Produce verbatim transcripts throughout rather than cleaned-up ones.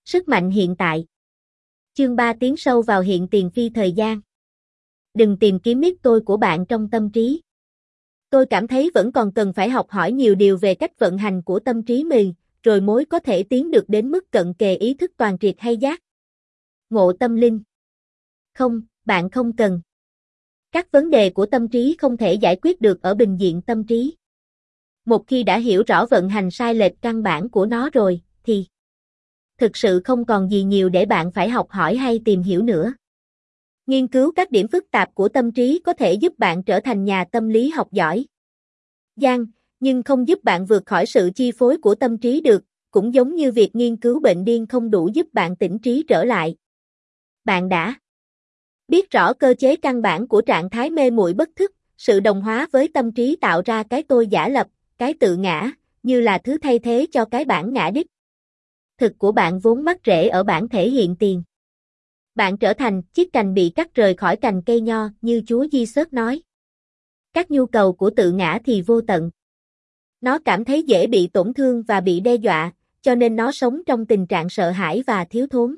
Sức mạnh hiện tại. Chương ba tiến sâu vào hiện tiền phi thời gian. Đừng tìm kiếm miết tôi của bạn trong tâm trí. Tôi cảm thấy vẫn còn cần phải học hỏi nhiều điều về cách vận hành của tâm trí mình, rồi mới có thể tiến được đến mức cận kề ý thức toàn triệt hay giác ngộ tâm linh. Không, bạn không cần. Các vấn đề của tâm trí không thể giải quyết được ở bình diện tâm trí. Một khi đã hiểu rõ vận hành sai lệch căn bản của nó rồi, thì thực sự không còn gì nhiều để bạn phải học hỏi hay tìm hiểu nữa. Nghiên cứu các điểm phức tạp của tâm trí có thể giúp bạn trở thành nhà tâm lý học giỏi giang, nhưng không giúp bạn vượt khỏi sự chi phối của tâm trí được, cũng giống như việc nghiên cứu bệnh điên không đủ giúp bạn tỉnh trí trở lại. Bạn đã biết rõ cơ chế căn bản của trạng thái mê muội bất thức, sự đồng hóa với tâm trí tạo ra cái tôi giả lập, cái tự ngã, như là thứ thay thế cho cái bản ngã đích thực của bạn vốn mắc rễ ở bản thể hiện tiền. Bạn trở thành chiếc cành bị cắt rời khỏi cành cây nho, như Chúa Giêsu nói. Các nhu cầu của tự ngã thì vô tận. Nó cảm thấy dễ bị tổn thương và bị đe dọa, cho nên nó sống trong tình trạng sợ hãi và thiếu thốn.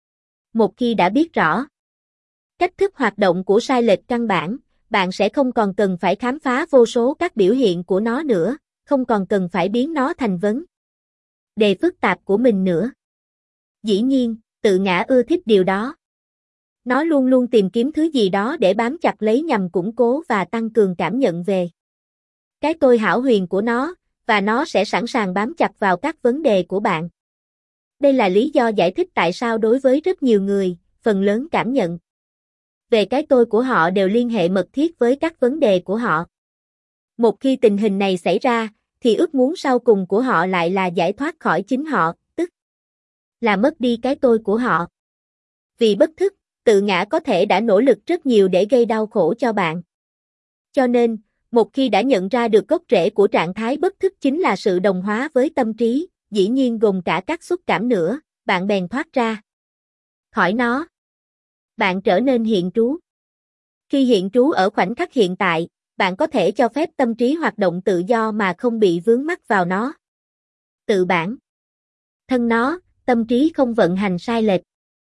Một khi đã biết rõ cách thức hoạt động của sai lệch căn bản, bạn sẽ không còn cần phải khám phá vô số các biểu hiện của nó nữa, không còn cần phải biến nó thành vấn đề phức tạp của mình nữa. Dĩ nhiên, tự ngã ưa thích điều đó. Nó luôn luôn tìm kiếm thứ gì đó để bám chặt lấy nhằm củng cố và tăng cường cảm nhận về cái tôi hão huyền của nó, và nó sẽ sẵn sàng bám chặt vào các vấn đề của bạn. Đây là lý do giải thích tại sao đối với rất nhiều người, phần lớn cảm nhận về cái tôi của họ đều liên hệ mật thiết với các vấn đề của họ. Một khi tình hình này xảy ra, thì ước muốn sau cùng của họ lại là giải thoát khỏi chính họ, tức là mất đi cái tôi của họ. Vì bất thức, tự ngã có thể đã nỗ lực rất nhiều để gây đau khổ cho bạn. Cho nên, một khi đã nhận ra được gốc rễ của trạng thái bất thức chính là sự đồng hóa với tâm trí, dĩ nhiên gồm cả các xúc cảm nữa, bạn bèn thoát ra khỏi nó. Bạn trở nên hiện trú. Khi hiện trú ở khoảnh khắc hiện tại, bạn có thể cho phép tâm trí hoạt động tự do mà không bị vướng mắc vào nó. Tự bản thân nó, tâm trí không vận hành sai lệch.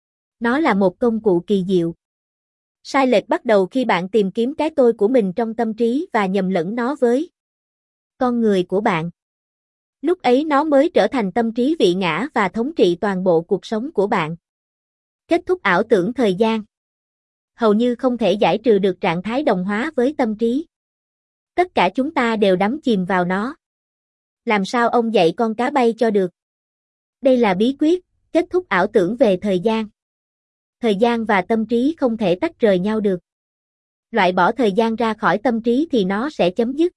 Nó là một công cụ kỳ diệu. Sai lệch bắt đầu khi bạn tìm kiếm cái tôi của mình trong tâm trí và nhầm lẫn nó với con người của bạn. Lúc ấy nó mới trở thành tâm trí vị ngã và thống trị toàn bộ cuộc sống của bạn. Kết thúc ảo tưởng thời gian. Hầu như không thể giải trừ được trạng thái đồng hóa với tâm trí. Tất cả chúng ta đều đắm chìm vào nó. Làm sao ông dạy con cá bay cho được? Đây là bí quyết, kết thúc ảo tưởng về thời gian. Thời gian và tâm trí không thể tách rời nhau được. Loại bỏ thời gian ra khỏi tâm trí thì nó sẽ chấm dứt.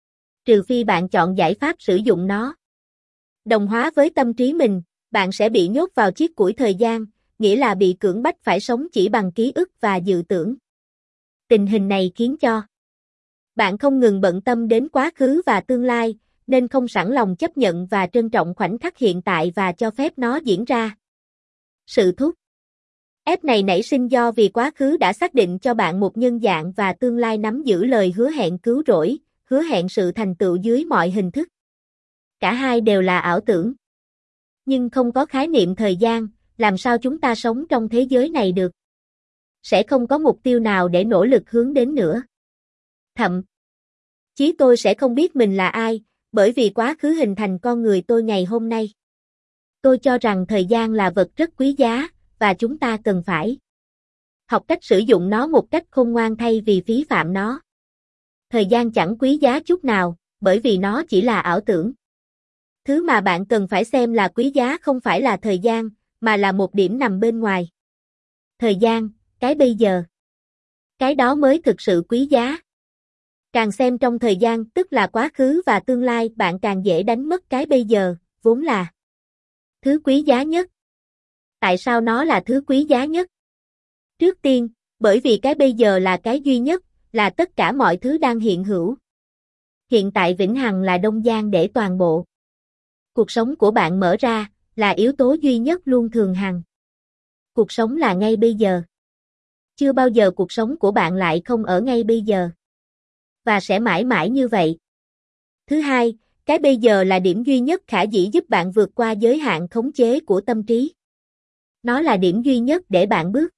Trừ phi bạn chọn giải pháp sử dụng nó. Đồng hóa với tâm trí mình, bạn sẽ bị nhốt vào chiếc củi thời gian, nghĩa là bị cưỡng bách phải sống chỉ bằng ký ức và dự tưởng. Tình hình này khiến cho bạn không ngừng bận tâm đến quá khứ và tương lai, nên không sẵn lòng chấp nhận và trân trọng khoảnh khắc hiện tại và cho phép nó diễn ra. Sự thúc ép này nảy sinh do vì quá khứ đã xác định cho bạn một nhân dạng và tương lai nắm giữ lời hứa hẹn cứu rỗi, hứa hẹn sự thành tựu dưới mọi hình thức. Cả hai đều là ảo tưởng. Nhưng không có khái niệm thời gian, làm sao chúng ta sống trong thế giới này được? Sẽ không có mục tiêu nào để nỗ lực hướng đến nữa. Thậm chí tôi sẽ không biết mình là ai, bởi vì quá khứ hình thành con người tôi ngày hôm nay. Tôi cho rằng thời gian là vật rất quý giá, và chúng ta cần phải học cách sử dụng nó một cách khôn ngoan thay vì phí phạm nó. Thời gian chẳng quý giá chút nào, bởi vì nó chỉ là ảo tưởng. Thứ mà bạn cần phải xem là quý giá không phải là thời gian, mà là một điểm nằm bên ngoài. Thời gian, cái bây giờ. Cái đó mới thực sự quý giá. Càng xem trong thời gian, tức là quá khứ và tương lai, bạn càng dễ đánh mất cái bây giờ, vốn là thứ quý giá nhất. Tại sao nó là thứ quý giá nhất? Trước tiên, bởi vì cái bây giờ là cái duy nhất, là tất cả mọi thứ đang hiện hữu. Hiện tại vĩnh hằng là đông gian để toàn bộ cuộc sống của bạn mở ra, là yếu tố duy nhất luôn thường hằng. Cuộc sống là ngay bây giờ. Chưa bao giờ cuộc sống của bạn lại không ở ngay bây giờ. Và sẽ mãi mãi như vậy. Thứ hai, cái bây giờ là điểm duy nhất khả dĩ giúp bạn vượt qua giới hạn khống chế của tâm trí. Nó là điểm duy nhất để bạn bước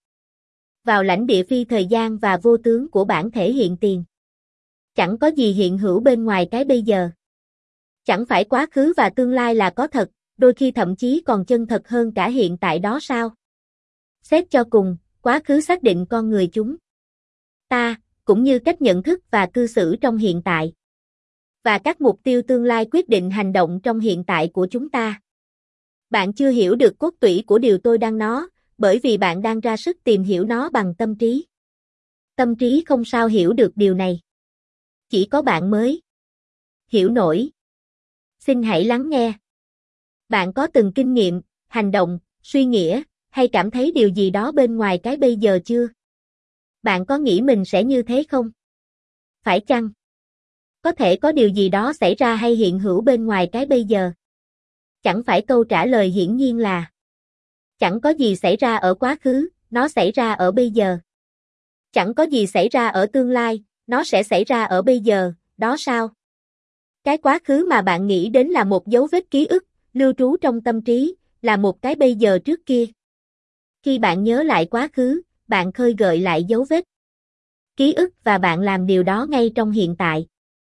vào lãnh địa phi thời gian và vô tướng của bản thể hiện tiền. Chẳng có gì hiện hữu bên ngoài cái bây giờ. Chẳng phải quá khứ và tương lai là có thật, đôi khi thậm chí còn chân thật hơn cả hiện tại đó sao? Xét cho cùng, quá khứ xác định con người chúng ta, cũng như cách nhận thức và cư xử trong hiện tại. Và các mục tiêu tương lai quyết định hành động trong hiện tại của chúng ta. Bạn chưa hiểu được cốt tủy của điều tôi đang nói, bởi vì bạn đang ra sức tìm hiểu nó bằng tâm trí. Tâm trí không sao hiểu được điều này. Chỉ có bạn mới hiểu nổi. Xin hãy lắng nghe. Bạn có từng kinh nghiệm, hành động, suy nghĩ, hay cảm thấy điều gì đó bên ngoài cái bây giờ chưa? Bạn có nghĩ mình sẽ như thế không? Phải chăng? Có thể có điều gì đó xảy ra hay hiện hữu bên ngoài cái bây giờ? Chẳng phải câu trả lời hiển nhiên là chẳng có gì xảy ra ở quá khứ, nó xảy ra ở bây giờ. Chẳng có gì xảy ra ở tương lai, nó sẽ xảy ra ở bây giờ, đó sao? Cái quá khứ mà bạn nghĩ đến là một dấu vết ký ức, lưu trú trong tâm trí, là một cái bây giờ trước kia. Khi bạn nhớ lại quá khứ, bạn khơi gợi lại dấu vết ký ức và bạn làm điều đó ngay trong hiện tại.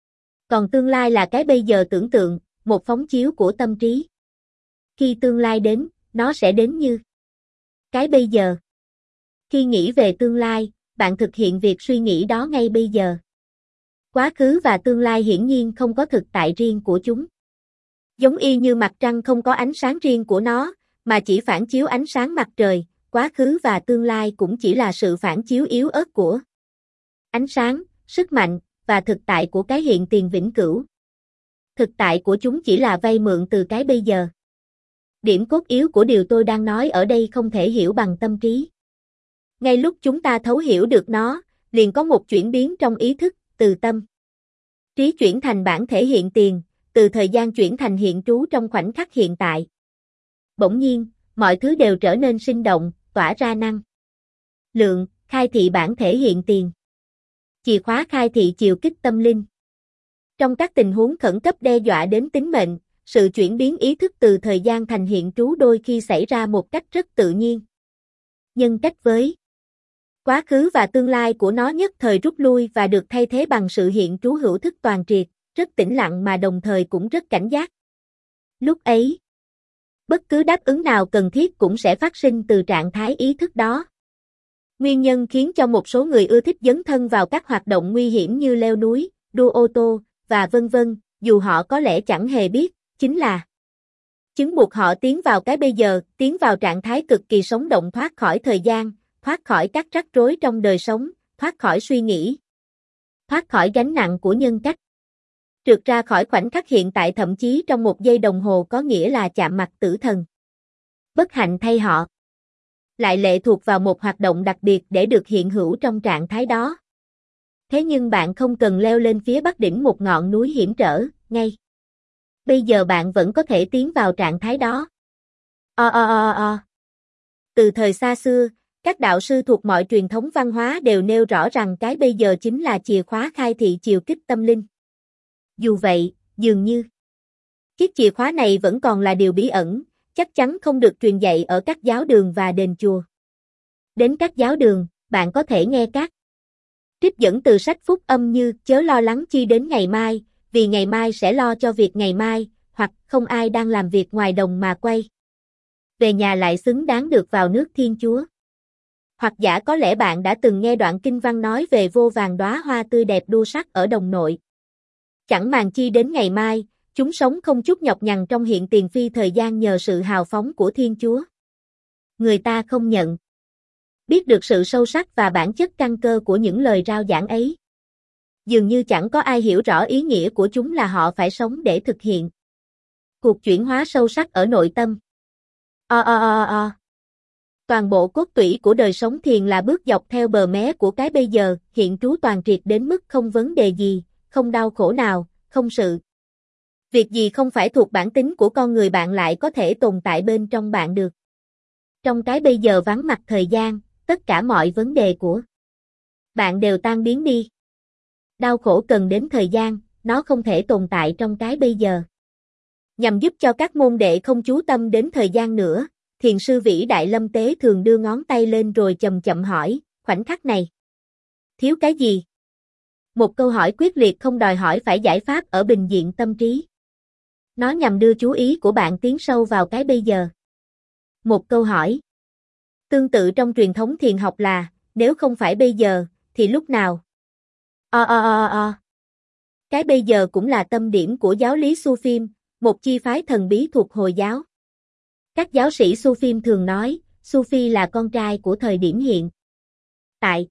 Còn tương lai là cái bây giờ tưởng tượng, một phóng chiếu của tâm trí. Khi tương lai đến, nó sẽ đến như cái bây giờ. Khi nghĩ về tương lai, bạn thực hiện việc suy nghĩ đó ngay bây giờ. Quá khứ và tương lai hiển nhiên không có thực tại riêng của chúng. Giống y như mặt trăng không có ánh sáng riêng của nó, mà chỉ phản chiếu ánh sáng mặt trời, quá khứ và tương lai cũng chỉ là sự phản chiếu yếu ớt của ánh sáng, sức mạnh, và thực tại của cái hiện tiền vĩnh cửu. Thực tại của chúng chỉ là vay mượn từ cái bây giờ. Điểm cốt yếu của điều tôi đang nói ở đây không thể hiểu bằng tâm trí. Ngay lúc chúng ta thấu hiểu được nó, liền có một chuyển biến trong ý thức, từ tâm trí chuyển thành bản thể hiện tiền, từ thời gian chuyển thành hiện trú trong khoảnh khắc hiện tại. Bỗng nhiên, mọi thứ đều trở nên sinh động, tỏa ra năng lượng, khai thị bản thể hiện tiền. Chìa khóa khai thị chiều kích tâm linh. Trong các tình huống khẩn cấp đe dọa đến tính mệnh, sự chuyển biến ý thức từ thời gian thành hiện trú đôi khi xảy ra một cách rất tự nhiên. Nhân cách với quá khứ và tương lai của nó nhất thời rút lui và được thay thế bằng sự hiện trú hữu thức toàn triệt, rất tĩnh lặng mà đồng thời cũng rất cảnh giác. Lúc ấy, bất cứ đáp ứng nào cần thiết cũng sẽ phát sinh từ trạng thái ý thức đó. Nguyên nhân khiến cho một số người ưa thích dấn thân vào các hoạt động nguy hiểm như leo núi, đua ô tô, và vân vân, dù họ có lẽ chẳng hề biết, chính là chứng buộc họ tiến vào cái bây giờ, tiến vào trạng thái cực kỳ sống động thoát khỏi thời gian, thoát khỏi các rắc rối trong đời sống, thoát khỏi suy nghĩ, thoát khỏi gánh nặng của nhân cách. Trượt ra khỏi khoảnh khắc hiện tại thậm chí trong một giây đồng hồ có nghĩa là chạm mặt tử thần. Bất hạnh thay họ lại lệ thuộc vào một hoạt động đặc biệt để được hiện hữu trong trạng thái đó. Thế nhưng bạn không cần leo lên phía bắc đỉnh một ngọn núi hiểm trở, ngay bây giờ bạn vẫn có thể tiến vào trạng thái đó. O o o o. Từ thời xa xưa, các đạo sư thuộc mọi truyền thống văn hóa đều nêu rõ rằng cái bây giờ chính là chìa khóa khai thị chiều kích tâm linh. Dù vậy, dường như chiếc chìa khóa này vẫn còn là điều bí ẩn, chắc chắn không được truyền dạy ở các giáo đường và đền chùa. Đến các giáo đường, bạn có thể nghe các trích dẫn từ sách phúc âm như chớ lo lắng chi đến ngày mai, vì ngày mai sẽ lo cho việc ngày mai, hoặc không ai đang làm việc ngoài đồng mà quay về nhà lại xứng đáng được vào nước Thiên Chúa. Hoặc giả có lẽ bạn đã từng nghe đoạn kinh văn nói về vô vàn đóa hoa tươi đẹp đua sắc ở đồng nội. Chẳng màng chi đến ngày mai, chúng sống không chút nhọc nhằn trong hiện tiền phi thời gian nhờ sự hào phóng của Thiên Chúa. Người ta không nhận biết được sự sâu sắc và bản chất căn cơ của những lời rao giảng ấy. Dường như chẳng có ai hiểu rõ ý nghĩa của chúng là họ phải sống để thực hiện cuộc chuyển hóa sâu sắc ở nội tâm. O o o o. Toàn bộ cốt tủy của đời sống thiền là bước dọc theo bờ mé của cái bây giờ, hiện trú toàn triệt đến mức không vấn đề gì, không đau khổ nào, không sự việc gì không phải thuộc bản tính của con người bạn lại có thể tồn tại bên trong bạn được. Trong cái bây giờ vắng mặt thời gian, tất cả mọi vấn đề của bạn đều tan biến đi. Đau khổ cần đến thời gian, nó không thể tồn tại trong cái bây giờ. Nhằm giúp cho các môn đệ không chú tâm đến thời gian nữa, thiền sư vĩ đại Lâm Tế Thường đưa ngón tay lên rồi chậm chậm hỏi, khoảnh khắc này. Thiếu cái gì? Một câu hỏi quyết liệt không đòi hỏi phải giải pháp ở bình diện tâm trí. Nó nhằm đưa chú ý của bạn tiến sâu vào cái bây giờ. Một câu hỏi. Tương tự trong truyền thống thiền học là, nếu không phải bây giờ, thì lúc nào? O o o o. Cái bây giờ cũng là tâm điểm của giáo lý Sufim, một chi phái thần bí thuộc Hồi giáo. Các giáo sĩ Sufim thường nói, Sufi là con trai của thời điểm hiện tại.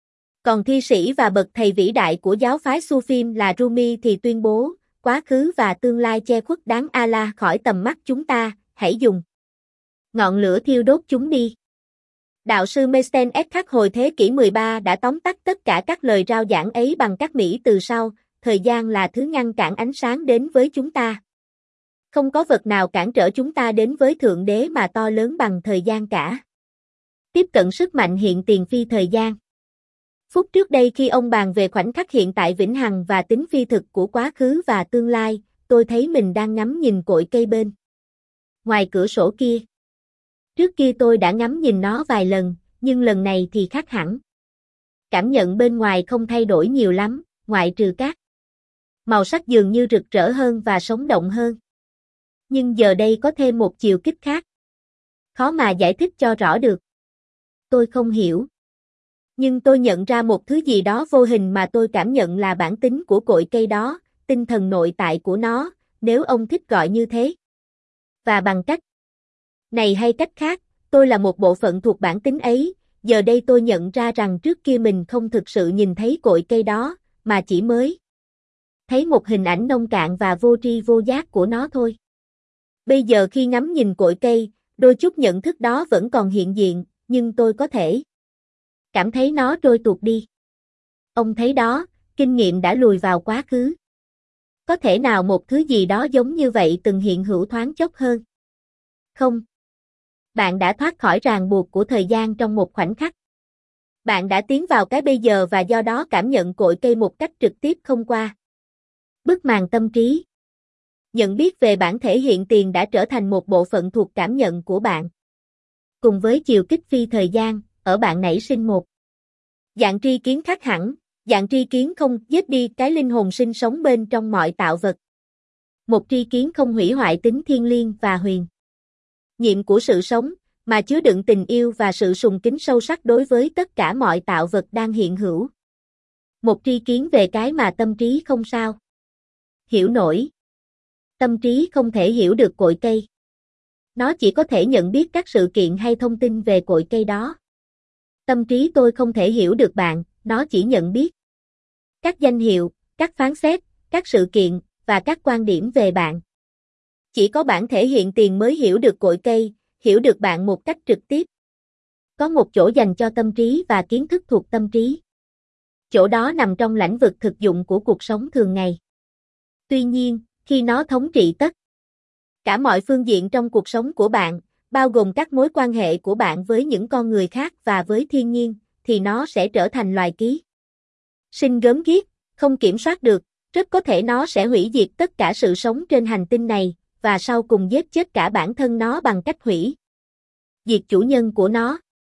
Còn thi sĩ và bậc thầy vĩ đại của giáo phái Sufim là Rumi thì tuyên bố, quá khứ và tương lai che khuất đáng Allah khỏi tầm mắt chúng ta, hãy dùng ngọn lửa thiêu đốt chúng đi. Đạo sư Meissen Eckhart hồi thế kỷ mười ba đã tóm tắt tất cả các lời rao giảng ấy bằng các mỹ từ sau, thời gian là thứ ngăn cản ánh sáng đến với chúng ta. Không có vật nào cản trở chúng ta đến với Thượng Đế mà to lớn bằng thời gian cả. Tiếp cận sức mạnh hiện tiền phi thời gian. Phút trước đây khi ông bàn về khoảnh khắc hiện tại vĩnh hằng và tính phi thực của quá khứ và tương lai, tôi thấy mình đang ngắm nhìn cội cây bên ngoài cửa sổ kia. Trước kia tôi đã ngắm nhìn nó vài lần, nhưng lần này thì khác hẳn. Cảm nhận bên ngoài không thay đổi nhiều lắm, ngoại trừ các màu sắc dường như rực rỡ hơn và sống động hơn. Nhưng giờ đây có thêm một chiều kích khác. Khó mà giải thích cho rõ được. Tôi không hiểu. Nhưng tôi nhận ra một thứ gì đó vô hình mà tôi cảm nhận là bản tính của cội cây đó, tinh thần nội tại của nó, nếu ông thích gọi như thế. Và bằng cách này hay cách khác, tôi là một bộ phận thuộc bản tính ấy, giờ đây tôi nhận ra rằng trước kia mình không thực sự nhìn thấy cội cây đó, mà chỉ mới thấy một hình ảnh nông cạn và vô tri vô giác của nó thôi. Bây giờ khi ngắm nhìn cội cây, đôi chút nhận thức đó vẫn còn hiện diện, nhưng tôi có thể cảm thấy nó trôi tuột đi. Ông thấy đó, kinh nghiệm đã lùi vào quá khứ. Có thể nào một thứ gì đó giống như vậy từng hiện hữu thoáng chốc hơn? Không. Bạn đã thoát khỏi ràng buộc của thời gian trong một khoảnh khắc. Bạn đã tiến vào cái bây giờ và do đó cảm nhận cội cây một cách trực tiếp không qua bức màn tâm trí. Nhận biết về bản thể hiện tiền đã trở thành một bộ phận thuộc cảm nhận của bạn. Cùng với chiều kích phi thời gian, ở bạn nảy sinh một dạng tri kiến khác hẳn, dạng tri kiến không giết đi cái linh hồn sinh sống bên trong mọi tạo vật. Một tri kiến không hủy hoại tính thiêng liêng và huyền nhiệm của sự sống, mà chứa đựng tình yêu và sự sùng kính sâu sắc đối với tất cả mọi tạo vật đang hiện hữu. Một tri kiến về cái mà tâm trí không sao hiểu nổi. Tâm trí không thể hiểu được cội cây. Nó chỉ có thể nhận biết các sự kiện hay thông tin về cội cây đó. Tâm trí tôi không thể hiểu được bạn, nó chỉ nhận biết các danh hiệu, các phán xét, các sự kiện, và các quan điểm về bạn. Chỉ có bản thể hiện tiền mới hiểu được cội cây, hiểu được bạn một cách trực tiếp. Có một chỗ dành cho tâm trí và kiến thức thuộc tâm trí. Chỗ đó nằm trong lĩnh vực thực dụng của cuộc sống thường ngày. Tuy nhiên, khi nó thống trị tất cả mọi phương diện trong cuộc sống của bạn, bao gồm các mối quan hệ của bạn với những con người khác và với thiên nhiên, thì nó sẽ trở thành loài ký sinh gớm ghiếc, không kiểm soát được, rất có thể nó sẽ hủy diệt tất cả sự sống trên hành tinh này, và sau cùng giết chết cả bản thân nó bằng cách hủy diệt chủ nhân của nó.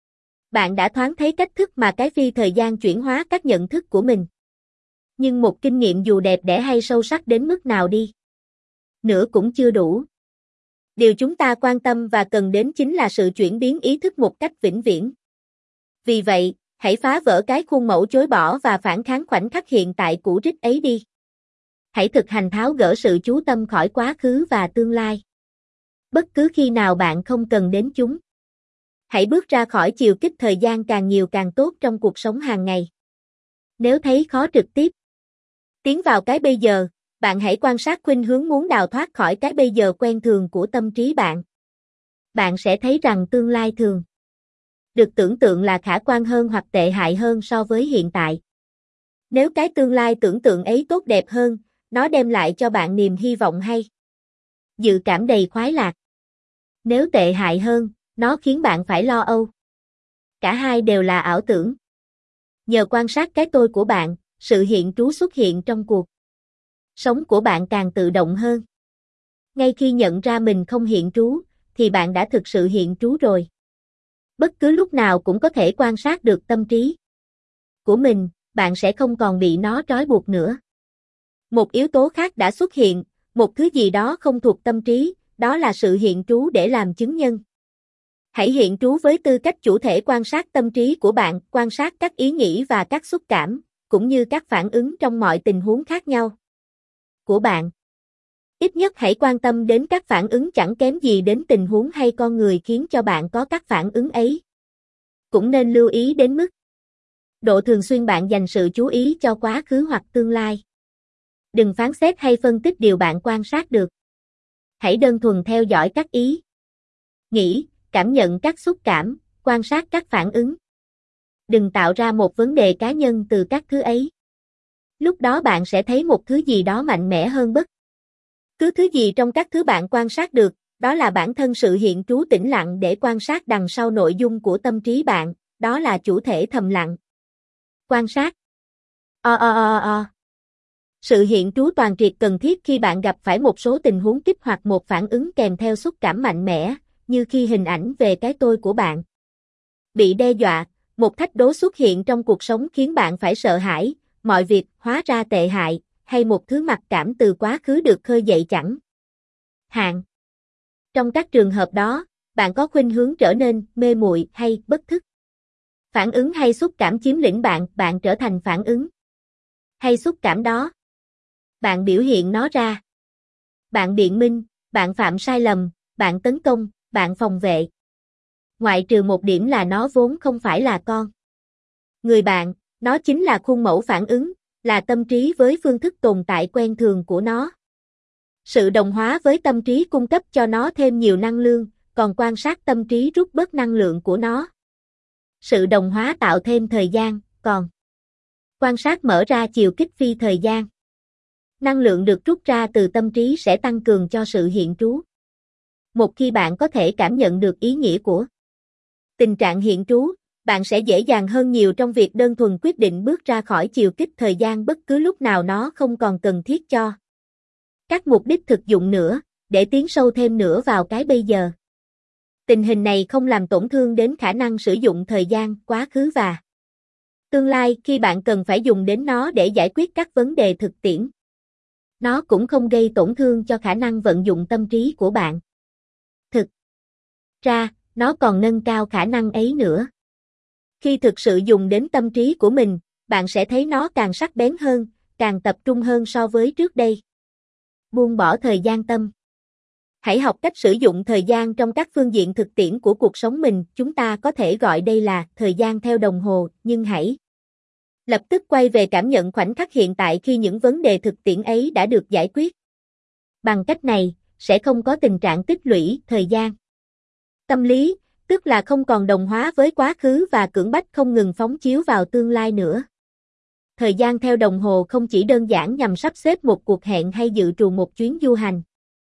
Bạn đã thoáng thấy cách thức mà cái phi thời gian chuyển hóa các nhận thức của mình. Nhưng một kinh nghiệm dù đẹp đẽ hay sâu sắc đến mức nào đi nữa cũng chưa đủ. Điều chúng ta quan tâm và cần đến chính là sự chuyển biến ý thức một cách vĩnh viễn. Vì vậy, hãy phá vỡ cái khuôn mẫu chối bỏ và phản kháng khoảnh khắc hiện tại cũ rích ấy đi. Hãy thực hành tháo gỡ sự chú tâm khỏi quá khứ và tương lai. Bất cứ khi nào bạn không cần đến chúng. Hãy bước ra khỏi chiều kích thời gian càng nhiều càng tốt trong cuộc sống hàng ngày. Nếu thấy khó trực tiếp tiến vào cái bây giờ, bạn hãy quan sát khuynh hướng muốn đào thoát khỏi cái bây giờ quen thường của tâm trí bạn. Bạn sẽ thấy rằng tương lai thường được tưởng tượng là khả quan hơn hoặc tệ hại hơn so với hiện tại. Nếu cái tương lai tưởng tượng ấy tốt đẹp hơn, nó đem lại cho bạn niềm hy vọng hay dự cảm đầy khoái lạc. Nếu tệ hại hơn, nó khiến bạn phải lo âu. Cả hai đều là ảo tưởng. Nhờ quan sát cái tôi của bạn, sự hiện trú xuất hiện trong cuộc sống của bạn càng tự động hơn. Ngay khi nhận ra mình không hiện trú, thì bạn đã thực sự hiện trú rồi. Bất cứ lúc nào cũng có thể quan sát được tâm trí của mình, bạn sẽ không còn bị nó trói buộc nữa. Một yếu tố khác đã xuất hiện, một thứ gì đó không thuộc tâm trí, đó là sự hiện trú để làm chứng nhân. Hãy hiện trú với tư cách chủ thể quan sát tâm trí của bạn, quan sát các ý nghĩ và các xúc cảm, cũng như các phản ứng trong mọi tình huống khác nhau của bạn. Ít nhất hãy quan tâm đến các phản ứng chẳng kém gì đến tình huống hay con người khiến cho bạn có các phản ứng ấy. Cũng nên lưu ý đến mức độ thường xuyên bạn dành sự chú ý cho quá khứ hoặc tương lai. Đừng phán xét hay phân tích điều bạn quan sát được. Hãy đơn thuần theo dõi các ý nghĩ, cảm nhận các xúc cảm, quan sát các phản ứng. Đừng tạo ra một vấn đề cá nhân từ các thứ ấy. Lúc đó bạn sẽ thấy một thứ gì đó mạnh mẽ hơn bất cứ thứ gì trong các thứ bạn quan sát được, đó là bản thân sự hiện trú tĩnh lặng để quan sát đằng sau nội dung của tâm trí bạn, đó là chủ thể thầm lặng. Quan sát. O o o o. Sự hiện trú toàn triệt cần thiết khi bạn gặp phải một số tình huống kích hoạt một phản ứng kèm theo xúc cảm mạnh mẽ, như khi hình ảnh về cái tôi của bạn bị đe dọa, một thách đố xuất hiện trong cuộc sống khiến bạn phải sợ hãi, mọi việc hóa ra tệ hại, hay một thứ mặc cảm từ quá khứ được khơi dậy chẳng hạn. Trong các trường hợp đó, bạn có khuynh hướng trở nên mê muội hay bất thức. Phản ứng hay xúc cảm chiếm lĩnh bạn, bạn trở thành phản ứng hay xúc cảm đó. Bạn biểu hiện nó ra. Bạn biện minh, bạn phạm sai lầm, bạn tấn công, bạn phòng vệ. Ngoại trừ một điểm là nó vốn không phải là con người bạn, nó chính là khuôn mẫu phản ứng, là tâm trí với phương thức tồn tại quen thường của nó. Sự đồng hóa với tâm trí cung cấp cho nó thêm nhiều năng lượng, còn quan sát tâm trí rút bớt năng lượng của nó. Sự đồng hóa tạo thêm thời gian, còn quan sát mở ra chiều kích phi thời gian. Năng lượng được rút ra từ tâm trí sẽ tăng cường cho sự hiện trú. Một khi bạn có thể cảm nhận được ý nghĩa của tình trạng hiện trú, bạn sẽ dễ dàng hơn nhiều trong việc đơn thuần quyết định bước ra khỏi chiều kích thời gian bất cứ lúc nào nó không còn cần thiết cho các mục đích thực dụng nữa, để tiến sâu thêm nữa vào cái bây giờ. Tình hình này không làm tổn thương đến khả năng sử dụng thời gian, quá khứ và tương lai khi bạn cần phải dùng đến nó để giải quyết các vấn đề thực tiễn. Nó cũng không gây tổn thương cho khả năng vận dụng tâm trí của bạn. Thực ra, nó còn nâng cao khả năng ấy nữa. Khi thực sự dùng đến tâm trí của mình, bạn sẽ thấy nó càng sắc bén hơn, càng tập trung hơn so với trước đây. Buông bỏ thời gian tâm. Hãy học cách sử dụng thời gian trong các phương diện thực tiễn của cuộc sống mình, chúng ta có thể gọi đây là thời gian theo đồng hồ, nhưng hãy lập tức quay về cảm nhận khoảnh khắc hiện tại khi những vấn đề thực tiễn ấy đã được giải quyết. Bằng cách này, sẽ không có tình trạng tích lũy thời gian tâm lý, tức là không còn đồng hóa với quá khứ và cưỡng bách không ngừng phóng chiếu vào tương lai nữa. Thời gian theo đồng hồ không chỉ đơn giản nhằm sắp xếp một cuộc hẹn hay dự trù một chuyến du hành.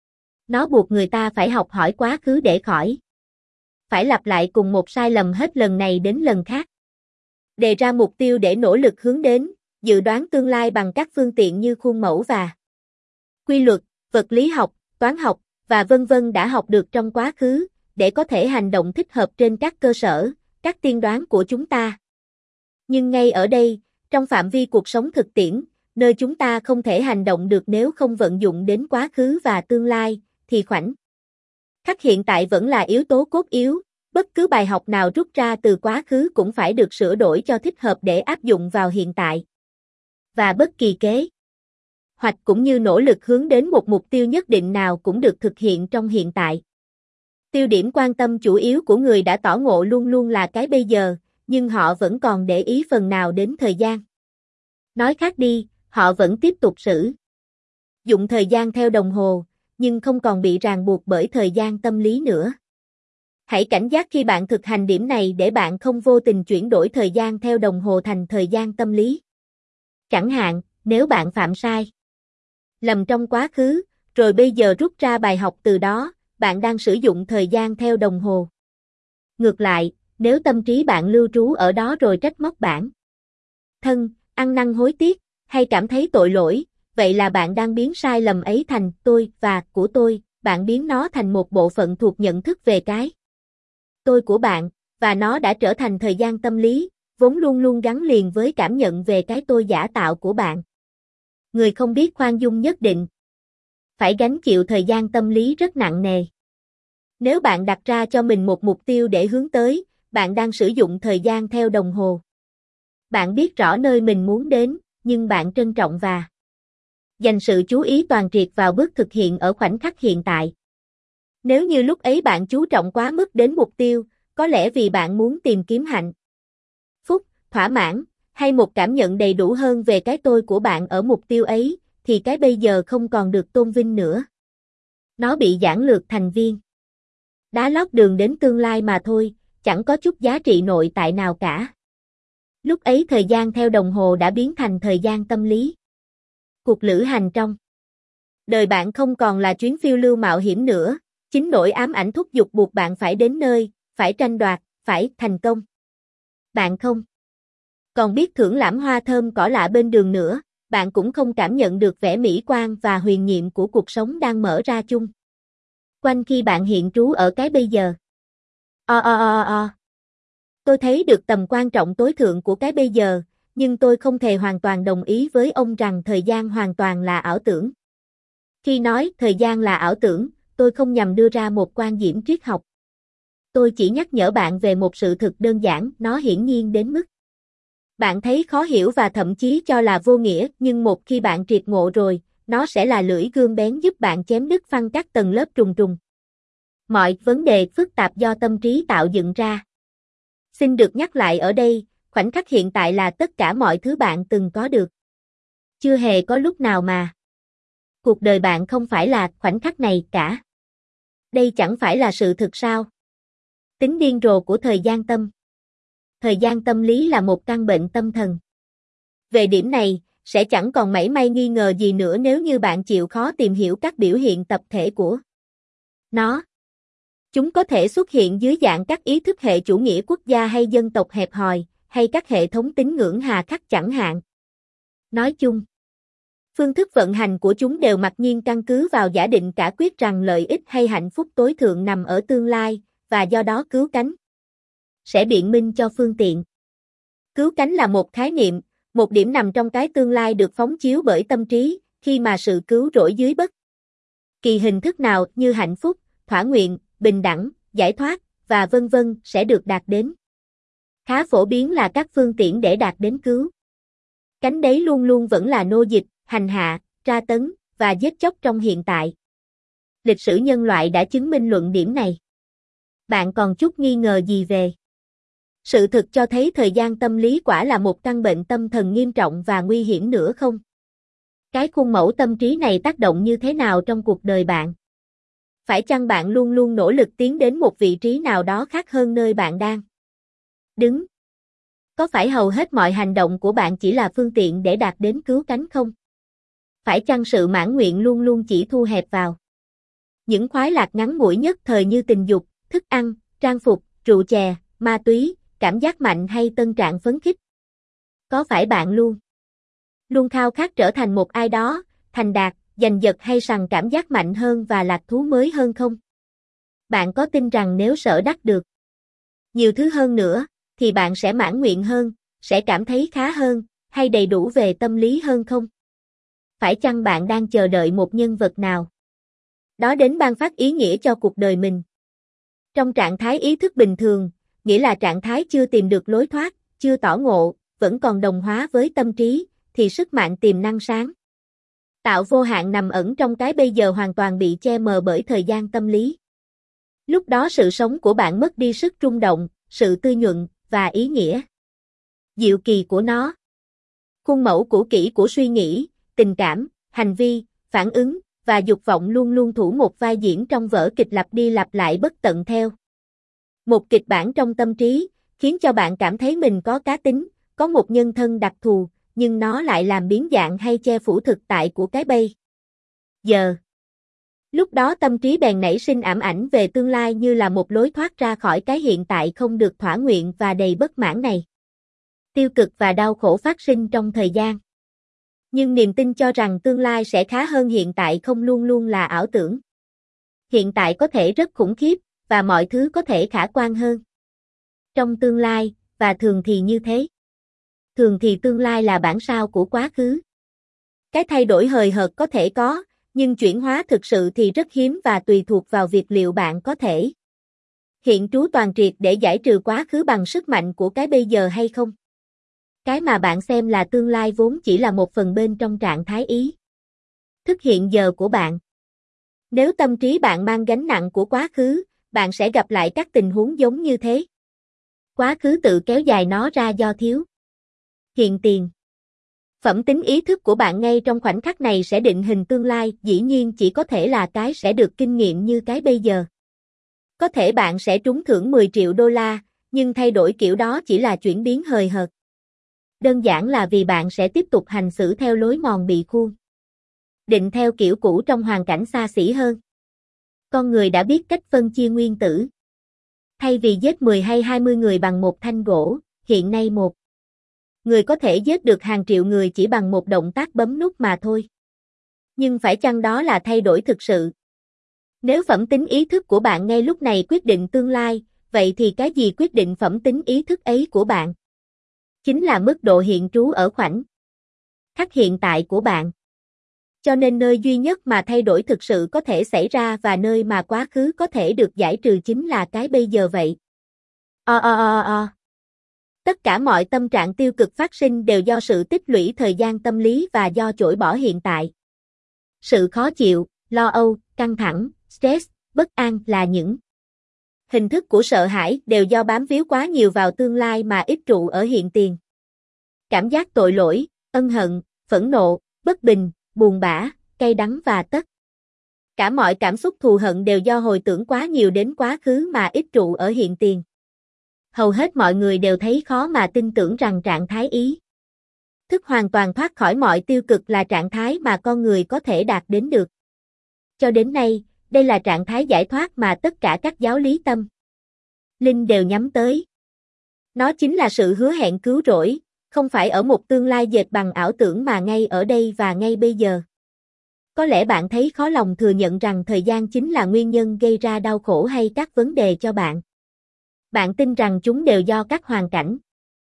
Nó buộc người ta phải học hỏi quá khứ để khỏi phải lặp lại cùng một sai lầm hết lần này đến lần khác. Đề ra mục tiêu để nỗ lực hướng đến, dự đoán tương lai bằng các phương tiện như khuôn mẫu và quy luật, vật lý học, toán học, và vân vân đã học được trong quá khứ, để có thể hành động thích hợp trên các cơ sở, các tiên đoán của chúng ta. Nhưng ngay ở đây, trong phạm vi cuộc sống thực tiễn, nơi chúng ta không thể hành động được nếu không vận dụng đến quá khứ và tương lai, thì khoảnh khắc hiện tại vẫn là yếu tố cốt yếu. Bất cứ bài học nào rút ra từ quá khứ cũng phải được sửa đổi cho thích hợp để áp dụng vào hiện tại. Và bất kỳ kế hoạch cũng như nỗ lực hướng đến một mục tiêu nhất định nào cũng được thực hiện trong hiện tại. Tiêu điểm quan tâm chủ yếu của người đã tỏ ngộ luôn luôn là cái bây giờ, nhưng họ vẫn còn để ý phần nào đến thời gian. Nói khác đi, họ vẫn tiếp tục sử dụng thời gian theo đồng hồ, nhưng không còn bị ràng buộc bởi thời gian tâm lý nữa. Hãy cảnh giác khi bạn thực hành điểm này để bạn không vô tình chuyển đổi thời gian theo đồng hồ thành thời gian tâm lý. Chẳng hạn, nếu bạn phạm sai lầm trong quá khứ, rồi bây giờ rút ra bài học từ đó, bạn đang sử dụng thời gian theo đồng hồ. Ngược lại, nếu tâm trí bạn lưu trú ở đó rồi trách móc bản thân, ăn năn hối tiếc, hay cảm thấy tội lỗi, vậy là bạn đang biến sai lầm ấy thành tôi và của tôi. bạn biến nó thành một bộ phận thuộc nhận thức về cái tôi của bạn, và nó đã trở thành thời gian tâm lý, vốn luôn luôn gắn liền với cảm nhận về cái tôi giả tạo của bạn. Người không biết khoan dung nhất định phải gánh chịu thời gian tâm lý rất nặng nề. Nếu bạn đặt ra cho mình một mục tiêu để hướng tới, bạn đang sử dụng thời gian theo đồng hồ. Bạn biết rõ nơi mình muốn đến, nhưng bạn trân trọng và dành sự chú ý toàn triệt vào bước thực hiện ở khoảnh khắc hiện tại. Nếu như lúc ấy bạn chú trọng quá mức đến mục tiêu, có lẽ vì bạn muốn tìm kiếm hạnh phúc, thỏa mãn, hay một cảm nhận đầy đủ hơn về cái tôi của bạn ở mục tiêu ấy, thì cái bây giờ không còn được tôn vinh nữa. Nó bị giản lược thành viên đá lót đường đến tương lai mà thôi, chẳng có chút giá trị nội tại nào cả. Lúc ấy thời gian theo đồng hồ đã biến thành thời gian tâm lý. Cuộc lữ hành trong đời bạn không còn là chuyến phiêu lưu mạo hiểm nữa, chính nỗi ám ảnh thúc giục buộc bạn phải đến nơi, phải tranh đoạt, phải thành công. Bạn không còn biết thưởng lãm hoa thơm cỏ lạ bên đường nữa, bạn cũng không cảm nhận được vẻ mỹ quan và huyền nhiệm của cuộc sống đang mở ra chung quanh khi bạn hiện trú ở cái bây giờ. O o o o. Tôi thấy được tầm quan trọng tối thượng của cái bây giờ, nhưng tôi không thể hoàn toàn đồng ý với ông rằng thời gian hoàn toàn là ảo tưởng. Khi nói thời gian là ảo tưởng, tôi không nhằm đưa ra một quan điểm triết học. Tôi chỉ nhắc nhở bạn về một sự thực đơn giản, nó hiển nhiên đến mức bạn thấy khó hiểu và thậm chí cho là vô nghĩa, nhưng một khi bạn triệt ngộ rồi, nó sẽ là lưỡi gươm bén giúp bạn chém đứt phăng các tầng lớp trùng trùng mọi vấn đề phức tạp do tâm trí tạo dựng ra. Xin được nhắc lại ở đây, khoảnh khắc hiện tại là tất cả mọi thứ bạn từng có được. Chưa hề có lúc nào mà cuộc đời bạn không phải là khoảnh khắc này cả. Đây chẳng phải là sự thực sao? Tính điên rồ của thời gian tâm. Thời gian tâm lý là một căn bệnh tâm thần. Về điểm này, sẽ chẳng còn mảy may nghi ngờ gì nữa nếu như bạn chịu khó tìm hiểu các biểu hiện tập thể của nó. Chúng có thể xuất hiện dưới dạng các ý thức hệ chủ nghĩa quốc gia hay dân tộc hẹp hòi, hay các hệ thống tín ngưỡng hà khắc chẳng hạn. Nói chung, phương thức vận hành của chúng đều mặc nhiên căn cứ vào giả định cả quyết rằng lợi ích hay hạnh phúc tối thượng nằm ở tương lai, và do đó cứu cánh sẽ biện minh cho phương tiện. Cứu cánh là một khái niệm, một điểm nằm trong cái tương lai được phóng chiếu bởi tâm trí, khi mà sự cứu rỗi dưới bất kỳ hình thức nào như hạnh phúc, thỏa nguyện, bình đẳng, giải thoát, và vân vân sẽ được đạt đến. Khá phổ biến là các phương tiện để đạt đến cứu cánh đấy luôn luôn vẫn là nô dịch, hành hạ, tra tấn, và giết chóc trong hiện tại. Lịch sử nhân loại đã chứng minh luận điểm này. Bạn còn chút nghi ngờ gì về sự thực cho thấy thời gian tâm lý quả là một căn bệnh tâm thần nghiêm trọng và nguy hiểm nữa không? Cái khuôn mẫu tâm trí này tác động như thế nào trong cuộc đời bạn? Phải chăng bạn luôn luôn nỗ lực tiến đến một vị trí nào đó khác hơn nơi bạn đang đứng? Có phải hầu hết mọi hành động của bạn chỉ là phương tiện để đạt đến cứu cánh không? Phải chăng sự mãn nguyện luôn luôn chỉ thu hẹp vào những khoái lạc ngắn ngủi nhất thời như tình dục, thức ăn, trang phục, rượu chè, ma túy, cảm giác mạnh hay tân trạng phấn khích? Có phải bạn luôn luôn khao khát trở thành một ai đó, thành đạt, giành giật hay sằng cảm giác mạnh hơn và lạc thú mới hơn không? Bạn có tin rằng nếu sở đắc được nhiều thứ hơn nữa, thì bạn sẽ mãn nguyện hơn, sẽ cảm thấy khá hơn, hay đầy đủ về tâm lý hơn không? Phải chăng bạn đang chờ đợi một nhân vật nào đó đến ban phát ý nghĩa cho cuộc đời mình? Trong trạng thái ý thức bình thường, nghĩa là trạng thái chưa tìm được lối thoát, chưa tỏ ngộ, vẫn còn đồng hóa với tâm trí, thì sức mạnh tiềm năng sáng tạo vô hạn nằm ẩn trong cái bây giờ hoàn toàn bị che mờ bởi thời gian tâm lý. Lúc đó sự sống của bạn mất đi sức rung động, sự tươi nhuận, và ý nghĩa diệu kỳ của nó. Khuôn mẫu cũ kỹ của suy nghĩ, tình cảm, hành vi, phản ứng, và dục vọng luôn luôn thủ một vai diễn trong vở kịch lặp đi lặp lại bất tận theo một kịch bản trong tâm trí, khiến cho bạn cảm thấy mình có cá tính, có một nhân thân đặc thù, nhưng nó lại làm biến dạng hay che phủ thực tại của cái bây giờ. Lúc đó tâm trí bèn nảy sinh ảo ảnh về tương lai như là một lối thoát ra khỏi cái hiện tại không được thỏa nguyện và đầy bất mãn này. Tiêu cực và đau khổ phát sinh trong thời gian. Nhưng niềm tin cho rằng tương lai sẽ khá hơn hiện tại không luôn luôn là ảo tưởng. Hiện tại có thể rất khủng khiếp, và mọi thứ có thể khả quan hơn. Trong tương lai, và thường thì như thế. Thường thì tương lai là bản sao của quá khứ. Cái thay đổi hời hợt có thể có, nhưng chuyển hóa thực sự thì rất hiếm và tùy thuộc vào việc liệu bạn có thể hiện trú toàn triệt để giải trừ quá khứ bằng sức mạnh của cái bây giờ hay không. Cái mà bạn xem là tương lai vốn chỉ là một phần bên trong trạng thái ý thức hiện giờ của bạn. Nếu tâm trí bạn mang gánh nặng của quá khứ, bạn sẽ gặp lại các tình huống giống như thế. Quá khứ tự kéo dài nó ra do thiếu hiện tiền. Phẩm tính ý thức của bạn ngay trong khoảnh khắc này sẽ định hình tương lai, dĩ nhiên chỉ có thể là cái sẽ được kinh nghiệm như cái bây giờ. Có thể bạn sẽ trúng thưởng mười triệu đô la, nhưng thay đổi kiểu đó chỉ là chuyển biến hời hợt. Đơn giản là vì bạn sẽ tiếp tục hành xử theo lối mòn bị khuôn định theo kiểu cũ trong hoàn cảnh xa xỉ hơn. Con người đã biết cách phân chia nguyên tử. Thay vì giết mười hay hai mươi người bằng một thanh gỗ, hiện nay một người có thể giết được hàng triệu người chỉ bằng một động tác bấm nút mà thôi. Nhưng phải chăng đó là thay đổi thực sự? Nếu phẩm tính ý thức của bạn ngay lúc này quyết định tương lai, vậy thì cái gì quyết định phẩm tính ý thức ấy của bạn? Chính là mức độ hiện trú ở khoảnh khắc hiện tại của bạn. Cho nên nơi duy nhất mà thay đổi thực sự có thể xảy ra và nơi mà quá khứ có thể được giải trừ chính là cái bây giờ vậy. O o o o. Tất cả mọi tâm trạng tiêu cực phát sinh đều do sự tích lũy thời gian tâm lý và do chối bỏ hiện tại. Sự khó chịu, lo âu, căng thẳng, stress, bất an là những hình thức của sợ hãi đều do bám víu quá nhiều vào tương lai mà ít trụ ở hiện tiền. Cảm giác tội lỗi, ân hận, phẫn nộ, bất bình, buồn bã, cay đắng và tất cả mọi cảm xúc thù hận đều do hồi tưởng quá nhiều đến quá khứ mà ít trụ ở hiện tiền. Hầu hết mọi người đều thấy khó mà tin tưởng rằng trạng thái ý thức hoàn toàn thoát khỏi mọi tiêu cực là trạng thái mà con người có thể đạt đến được. Cho đến nay, đây là trạng thái giải thoát mà tất cả các giáo lý tâm linh đều nhắm tới. Nó chính là sự hứa hẹn cứu rỗi, không phải ở một tương lai dệt bằng ảo tưởng mà ngay ở đây và ngay bây giờ. Có lẽ bạn thấy khó lòng thừa nhận rằng thời gian chính là nguyên nhân gây ra đau khổ hay các vấn đề cho bạn. Bạn tin rằng chúng đều do các hoàn cảnh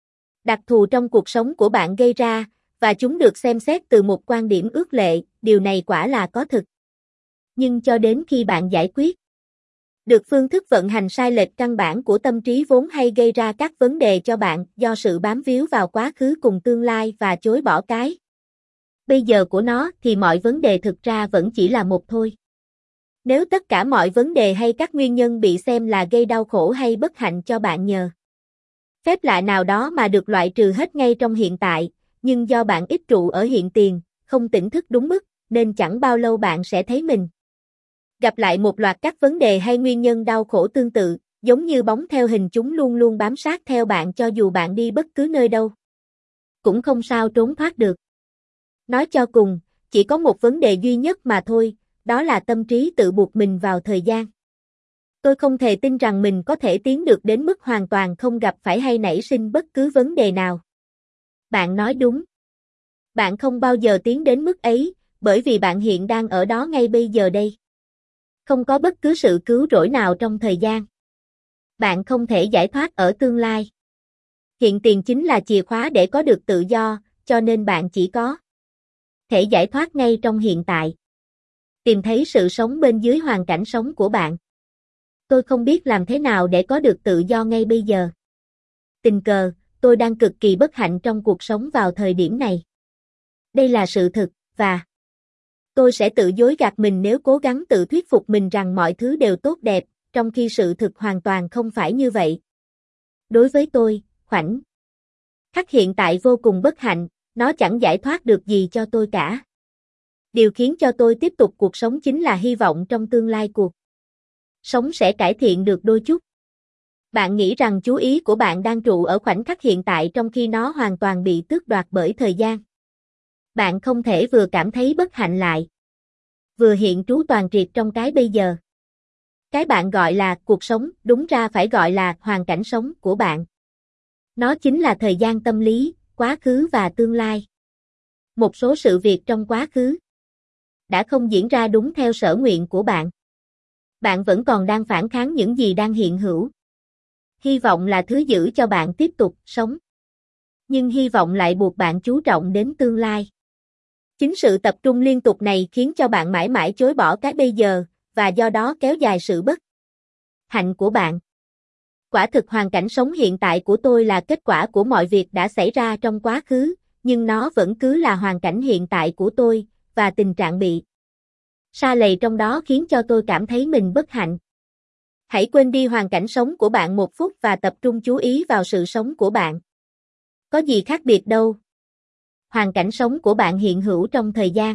đặc thù trong cuộc sống của bạn gây ra, và chúng được xem xét từ một quan điểm ước lệ, điều này quả là có thực. Nhưng cho đến khi bạn giải quyết được phương thức vận hành sai lệch căn bản của tâm trí vốn hay gây ra các vấn đề cho bạn do sự bám víu vào quá khứ cùng tương lai và chối bỏ cái bây giờ của nó thì mọi vấn đề thực ra vẫn chỉ là một thôi. Nếu tất cả mọi vấn đề hay các nguyên nhân bị xem là gây đau khổ hay bất hạnh cho bạn nhờ phép lạ nào đó mà được loại trừ hết ngay trong hiện tại, nhưng do bạn ít trụ ở hiện tiền, không tỉnh thức đúng mức, nên chẳng bao lâu bạn sẽ thấy mình gặp lại một loạt các vấn đề hay nguyên nhân đau khổ tương tự, giống như bóng theo hình chúng luôn luôn bám sát theo bạn cho dù bạn đi bất cứ nơi đâu. Cũng không sao trốn thoát được. Nói cho cùng, chỉ có một vấn đề duy nhất mà thôi, đó là tâm trí tự buộc mình vào thời gian. Tôi không thể tin rằng mình có thể tiến được đến mức hoàn toàn không gặp phải hay nảy sinh bất cứ vấn đề nào. Bạn nói đúng. Bạn không bao giờ tiến đến mức ấy, bởi vì bạn hiện đang ở đó ngay bây giờ đây. Không có bất cứ sự cứu rỗi nào trong thời gian. Bạn không thể giải thoát ở tương lai. Hiện tiền chính là chìa khóa để có được tự do, cho nên bạn chỉ có thể giải thoát ngay trong hiện tại. Tìm thấy sự sống bên dưới hoàn cảnh sống của bạn. Tôi không biết làm thế nào để có được tự do ngay bây giờ. Tình cờ, tôi đang cực kỳ bất hạnh trong cuộc sống vào thời điểm này. Đây là sự thực, và tôi sẽ tự dối gạt mình nếu cố gắng tự thuyết phục mình rằng mọi thứ đều tốt đẹp, trong khi sự thực hoàn toàn không phải như vậy. Đối với tôi, khoảnh khắc hiện tại vô cùng bất hạnh, nó chẳng giải thoát được gì cho tôi cả. Điều khiến cho tôi tiếp tục cuộc sống chính là hy vọng trong tương lai cuộc sống sẽ cải thiện được đôi chút. Bạn nghĩ rằng chú ý của bạn đang trụ ở khoảnh khắc hiện tại trong khi nó hoàn toàn bị tước đoạt bởi thời gian. Bạn không thể vừa cảm thấy bất hạnh lại, vừa hiện trú toàn triệt trong cái bây giờ. Cái bạn gọi là cuộc sống, đúng ra phải gọi là hoàn cảnh sống của bạn. Nó chính là thời gian tâm lý, quá khứ và tương lai. Một số sự việc trong quá khứ đã không diễn ra đúng theo sở nguyện của bạn. Bạn vẫn còn đang phản kháng những gì đang hiện hữu. Hy vọng là thứ giữ cho bạn tiếp tục sống. Nhưng hy vọng lại buộc bạn chú trọng đến tương lai. Chính sự tập trung liên tục này khiến cho bạn mãi mãi chối bỏ cái bây giờ, và do đó kéo dài sự bất hạnh của bạn. Quả thực hoàn cảnh sống hiện tại của tôi là kết quả của mọi việc đã xảy ra trong quá khứ, nhưng nó vẫn cứ là hoàn cảnh hiện tại của tôi, và tình trạng bị sa lầy trong đó khiến cho tôi cảm thấy mình bất hạnh. Hãy quên đi hoàn cảnh sống của bạn một phút và tập trung chú ý vào sự sống của bạn. Có gì khác biệt đâu. Hoàn cảnh sống của bạn hiện hữu trong thời gian.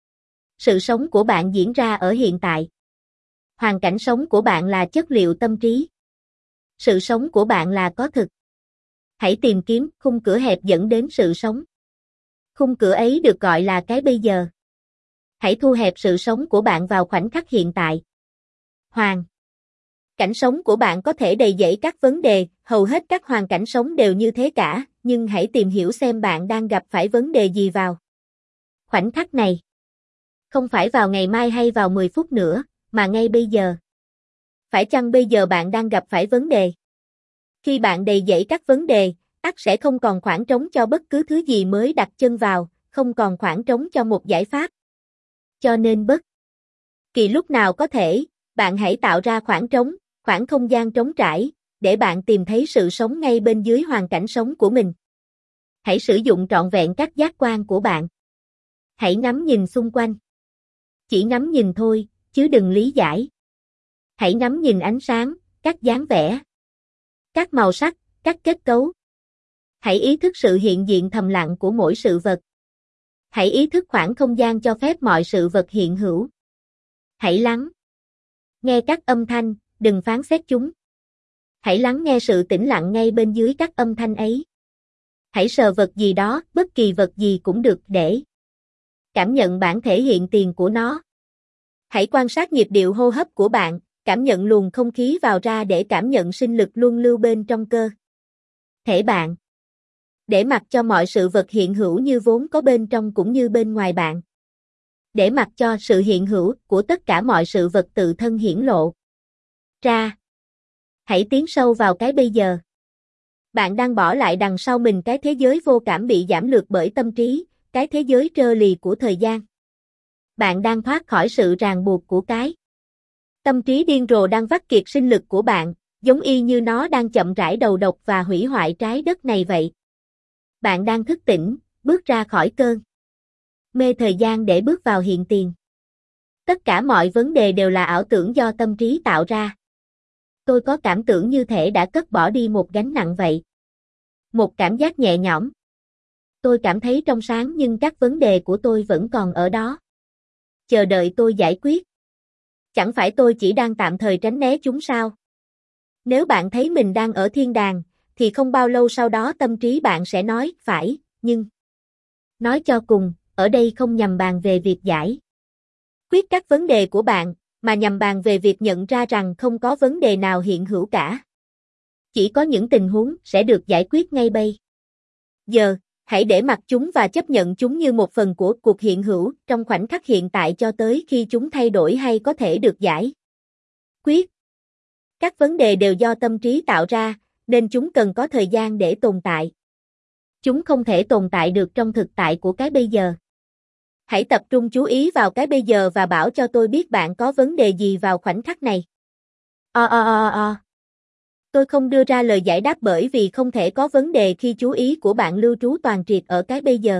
Sự sống của bạn diễn ra ở hiện tại. Hoàn cảnh sống của bạn là chất liệu tâm trí. Sự sống của bạn là có thực. Hãy tìm kiếm khung cửa hẹp dẫn đến sự sống. Khung cửa ấy được gọi là cái bây giờ. Hãy thu hẹp sự sống của bạn vào khoảnh khắc hiện tại. Hoàn cảnh sống của bạn có thể đầy dẫy các vấn đề, hầu hết các hoàn cảnh sống đều như thế cả, nhưng hãy tìm hiểu xem bạn đang gặp phải vấn đề gì vào khoảnh khắc này. Không phải vào ngày mai hay vào mười phút nữa, mà ngay bây giờ. Phải chăng bây giờ bạn đang gặp phải vấn đề? Khi bạn đầy dẫy các vấn đề, ắt sẽ không còn khoảng trống cho bất cứ thứ gì mới đặt chân vào, không còn khoảng trống cho một giải pháp. Cho nên bất kỳ lúc nào có thể, bạn hãy tạo ra khoảng trống, khoảng không gian trống trải, để bạn tìm thấy sự sống ngay bên dưới hoàn cảnh sống của mình. Hãy sử dụng trọn vẹn các giác quan của bạn. Hãy ngắm nhìn xung quanh. Chỉ ngắm nhìn thôi, chứ đừng lý giải. Hãy ngắm nhìn ánh sáng, các dáng vẽ, các màu sắc, các kết cấu. Hãy ý thức sự hiện diện thầm lặng của mỗi sự vật. Hãy ý thức khoảng không gian cho phép mọi sự vật hiện hữu. Hãy lắng nghe các âm thanh, đừng phán xét chúng. Hãy lắng nghe sự tĩnh lặng ngay bên dưới các âm thanh ấy. Hãy sờ vật gì đó, bất kỳ vật gì cũng được để cảm nhận bản thể hiện tiền của nó. Hãy quan sát nhịp điệu hô hấp của bạn, cảm nhận luồng không khí vào ra để cảm nhận sinh lực luân lưu bên trong cơ thể bạn. Để mặc cho mọi sự vật hiện hữu như vốn có bên trong cũng như bên ngoài bạn. Để mặc cho sự hiện hữu của tất cả mọi sự vật tự thân hiển lộ ra. Hãy tiến sâu vào cái bây giờ. Bạn đang bỏ lại đằng sau mình cái thế giới vô cảm bị giảm lược bởi tâm trí, cái thế giới trơ lì của thời gian. Bạn đang thoát khỏi sự ràng buộc của cái tâm trí điên rồ đang vắt kiệt sinh lực của bạn, giống y như nó đang chậm rãi đầu độc và hủy hoại trái đất này vậy. Bạn đang thức tỉnh, bước ra khỏi cơn mê thời gian để bước vào hiện tiền. Tất cả mọi vấn đề đều là ảo tưởng do tâm trí tạo ra. Tôi có cảm tưởng như thể đã cất bỏ đi một gánh nặng vậy. Một cảm giác nhẹ nhõm. Tôi cảm thấy trong sáng nhưng các vấn đề của tôi vẫn còn ở đó. Chờ đợi tôi giải quyết. Chẳng phải tôi chỉ đang tạm thời tránh né chúng sao? Nếu bạn thấy mình đang ở thiên đàng, thì không bao lâu sau đó tâm trí bạn sẽ nói, phải, nhưng... Nói cho cùng, ở đây không nhằm bàn về việc giải quyết các vấn đề của bạn, mà nhằm bàn về việc nhận ra rằng không có vấn đề nào hiện hữu cả. Chỉ có những tình huống sẽ được giải quyết ngay bây giờ, hãy để mặc chúng và chấp nhận chúng như một phần của cuộc hiện hữu trong khoảnh khắc hiện tại cho tới khi chúng thay đổi hay có thể được giải quyết. Các vấn đề đều do tâm trí tạo ra, nên chúng cần có thời gian để tồn tại. Chúng không thể tồn tại được trong thực tại của cái bây giờ. Hãy tập trung chú ý vào cái bây giờ và bảo cho tôi biết bạn có vấn đề gì vào khoảnh khắc này. O o o o. Tôi không đưa ra lời giải đáp bởi vì không thể có vấn đề khi chú ý của bạn lưu trú toàn triệt ở cái bây giờ.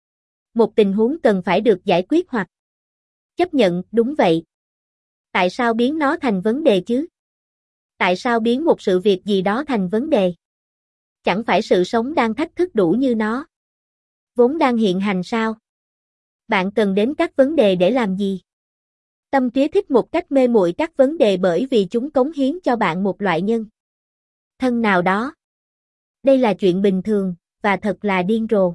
Một tình huống cần phải được giải quyết hoặc chấp nhận, đúng vậy. Tại sao biến nó thành vấn đề chứ? Tại sao biến một sự việc gì đó thành vấn đề? Chẳng phải sự sống đang thách thức đủ như nó vốn đang hiện hành sao? Bạn cần đến các vấn đề để làm gì? Tâm trí thích một cách mê muội các vấn đề bởi vì chúng cống hiến cho bạn một loại nhân thân nào đó. Đây là chuyện bình thường, và thật là điên rồ.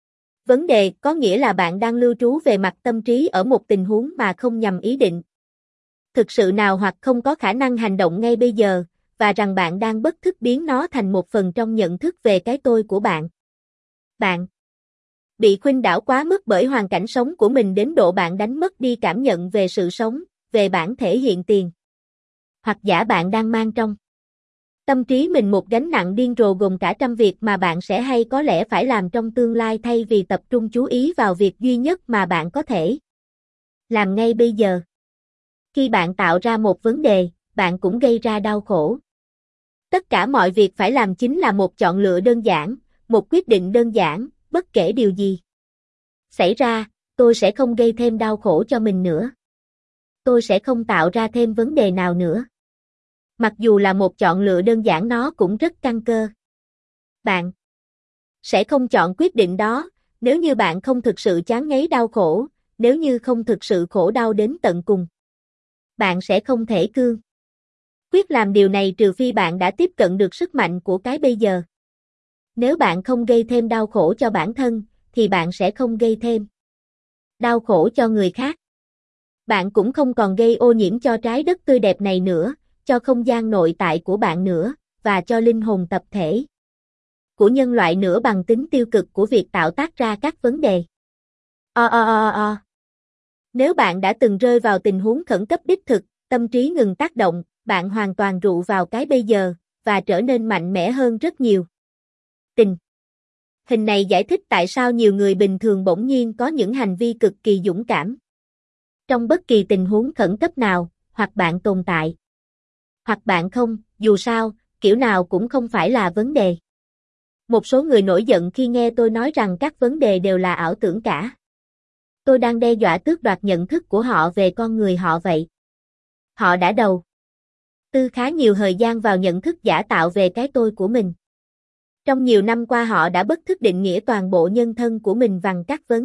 Vấn đề có nghĩa là bạn đang lưu trú về mặt tâm trí ở một tình huống mà không nhằm ý định thực sự nào hoặc không có khả năng hành động ngay bây giờ, và rằng bạn đang bất thức biến nó thành một phần trong nhận thức về cái tôi của bạn. Bạn bị khuynh đảo quá mức bởi hoàn cảnh sống của mình đến độ bạn đánh mất đi cảm nhận về sự sống, về bản thể hiện tiền Hoặc giả bạn đang mang trong tâm trí mình một gánh nặng điên rồ gồm cả trăm việc mà bạn sẽ hay có lẽ phải làm trong tương lai thay vì tập trung chú ý vào việc duy nhất mà bạn có thể làm ngay bây giờ. Khi bạn tạo ra một vấn đề, bạn cũng gây ra đau khổ. Tất cả mọi việc phải làm chính là một chọn lựa đơn giản, một quyết định đơn giản, bất kể điều gì xảy ra, tôi sẽ không gây thêm đau khổ cho mình nữa. Tôi sẽ không tạo ra thêm vấn đề nào nữa. Mặc dù là một chọn lựa đơn giản nó cũng rất căn cơ. Bạn sẽ không chọn quyết định đó, nếu như bạn không thực sự chán ngấy đau khổ, nếu như không thực sự khổ đau đến tận cùng. Bạn sẽ không thể cương quyết làm điều này trừ phi bạn đã tiếp cận được sức mạnh của cái bây giờ. Nếu bạn không gây thêm đau khổ cho bản thân, thì bạn sẽ không gây thêm đau khổ cho người khác. Bạn cũng không còn gây ô nhiễm cho trái đất tươi đẹp này nữa, cho không gian nội tại của bạn nữa, và cho linh hồn tập thể của nhân loại nữa bằng tính tiêu cực của việc tạo tác ra các vấn đề. O o o o. Nếu bạn đã từng rơi vào tình huống khẩn cấp đích thực, tâm trí ngừng tác động, bạn hoàn toàn rụ vào cái bây giờ, và trở nên mạnh mẽ hơn rất nhiều. Tình hình này giải thích tại sao nhiều người bình thường bỗng nhiên có những hành vi cực kỳ dũng cảm. Trong bất kỳ tình huống khẩn cấp nào, hoặc bạn tồn tại, hoặc bạn không, dù sao, kiểu nào cũng không phải là vấn đề. Một số người nổi giận khi nghe tôi nói rằng các vấn đề đều là ảo tưởng cả. Tôi đang đe dọa tước đoạt nhận thức của họ về con người họ vậy. Họ đã đầu tư khá nhiều thời gian vào nhận thức giả tạo về cái tôi của mình. Trong nhiều năm qua họ đã bất thức định nghĩa toàn bộ nhân thân của mình bằng các vấn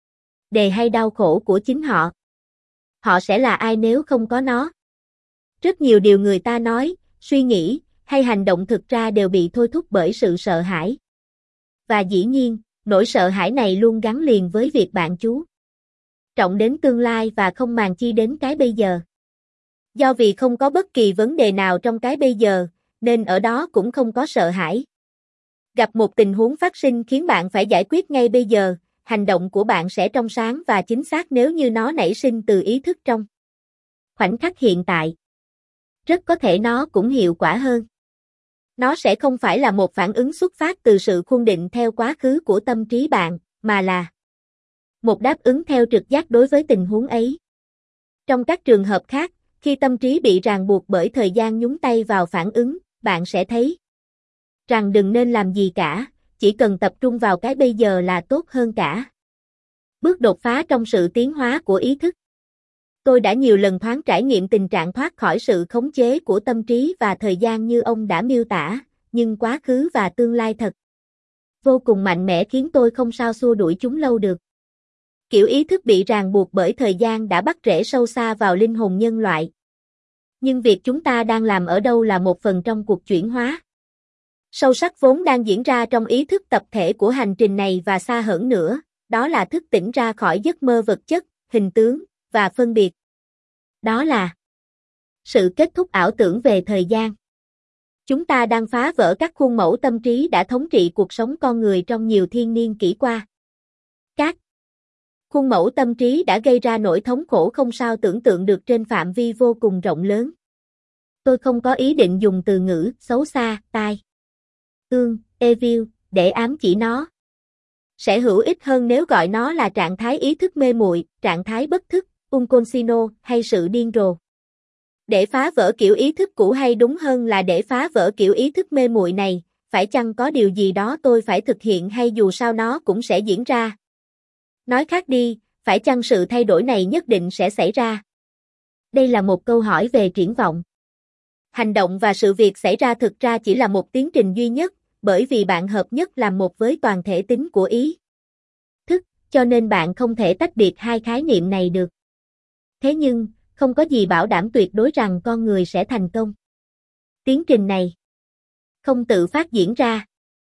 đề hay đau khổ của chính họ. Họ sẽ là ai nếu không có nó? Rất nhiều điều người ta nói, suy nghĩ, hay hành động thực ra đều bị thôi thúc bởi sự sợ hãi. Và dĩ nhiên, nỗi sợ hãi này luôn gắn liền với việc bạn chú trọng đến tương lai và không màng chi đến cái bây giờ. Do vì không có bất kỳ vấn đề nào trong cái bây giờ, nên ở đó cũng không có sợ hãi. Gặp một tình huống phát sinh khiến bạn phải giải quyết ngay bây giờ, hành động của bạn sẽ trong sáng và chính xác nếu như nó nảy sinh từ ý thức trong khoảnh khắc hiện tại. Rất có thể nó cũng hiệu quả hơn. Nó sẽ không phải là một phản ứng xuất phát từ sự khuôn định theo quá khứ của tâm trí bạn, mà là một đáp ứng theo trực giác đối với tình huống ấy. Trong các trường hợp khác, khi tâm trí bị ràng buộc bởi thời gian nhúng tay vào phản ứng, bạn sẽ thấy rằng đừng nên làm gì cả, chỉ cần tập trung vào cái bây giờ là tốt hơn cả. Bước đột phá trong sự tiến hóa của ý thức. Tôi đã nhiều lần thoáng trải nghiệm tình trạng thoát khỏi sự khống chế của tâm trí và thời gian như ông đã miêu tả, nhưng quá khứ và tương lai thật vô cùng mạnh mẽ khiến tôi không sao xua đuổi chúng lâu được. Kiểu ý thức bị ràng buộc bởi thời gian đã bắt rễ sâu xa vào linh hồn nhân loại. Nhưng việc chúng ta đang làm ở đâu là một phần trong cuộc chuyển hóa sâu sắc vốn đang diễn ra trong ý thức tập thể của hành trình này và xa hơn nữa, đó là thức tỉnh ra khỏi giấc mơ vật chất, hình tướng, và phân biệt. Đó là sự kết thúc ảo tưởng về thời gian. Chúng ta đang phá vỡ các khuôn mẫu tâm trí đã thống trị cuộc sống con người trong nhiều thiên niên kỷ qua. Các khuôn mẫu tâm trí đã gây ra nỗi thống khổ không sao tưởng tượng được trên phạm vi vô cùng rộng lớn. Tôi không có ý định dùng từ ngữ xấu xa, tai ương, evil để ám chỉ nó. Sẽ hữu ích hơn nếu gọi nó là trạng thái ý thức mê muội, trạng thái bất thức, unconsciousness hay sự điên rồ. Để phá vỡ kiểu ý thức cũ hay đúng hơn là để phá vỡ kiểu ý thức mê muội này, phải chăng có điều gì đó tôi phải thực hiện hay dù sao nó cũng sẽ diễn ra? Nói khác đi, phải chăng sự thay đổi này nhất định sẽ xảy ra? Đây là một câu hỏi về triển vọng. Hành động và sự việc xảy ra thực ra chỉ là một tiến trình duy nhất, bởi vì bạn hợp nhất làm một với toàn thể tính của ý thức, cho nên bạn không thể tách biệt hai khái niệm này được. Thế nhưng, không có gì bảo đảm tuyệt đối rằng con người sẽ thành công. Tiến trình này không tự phát diễn ra.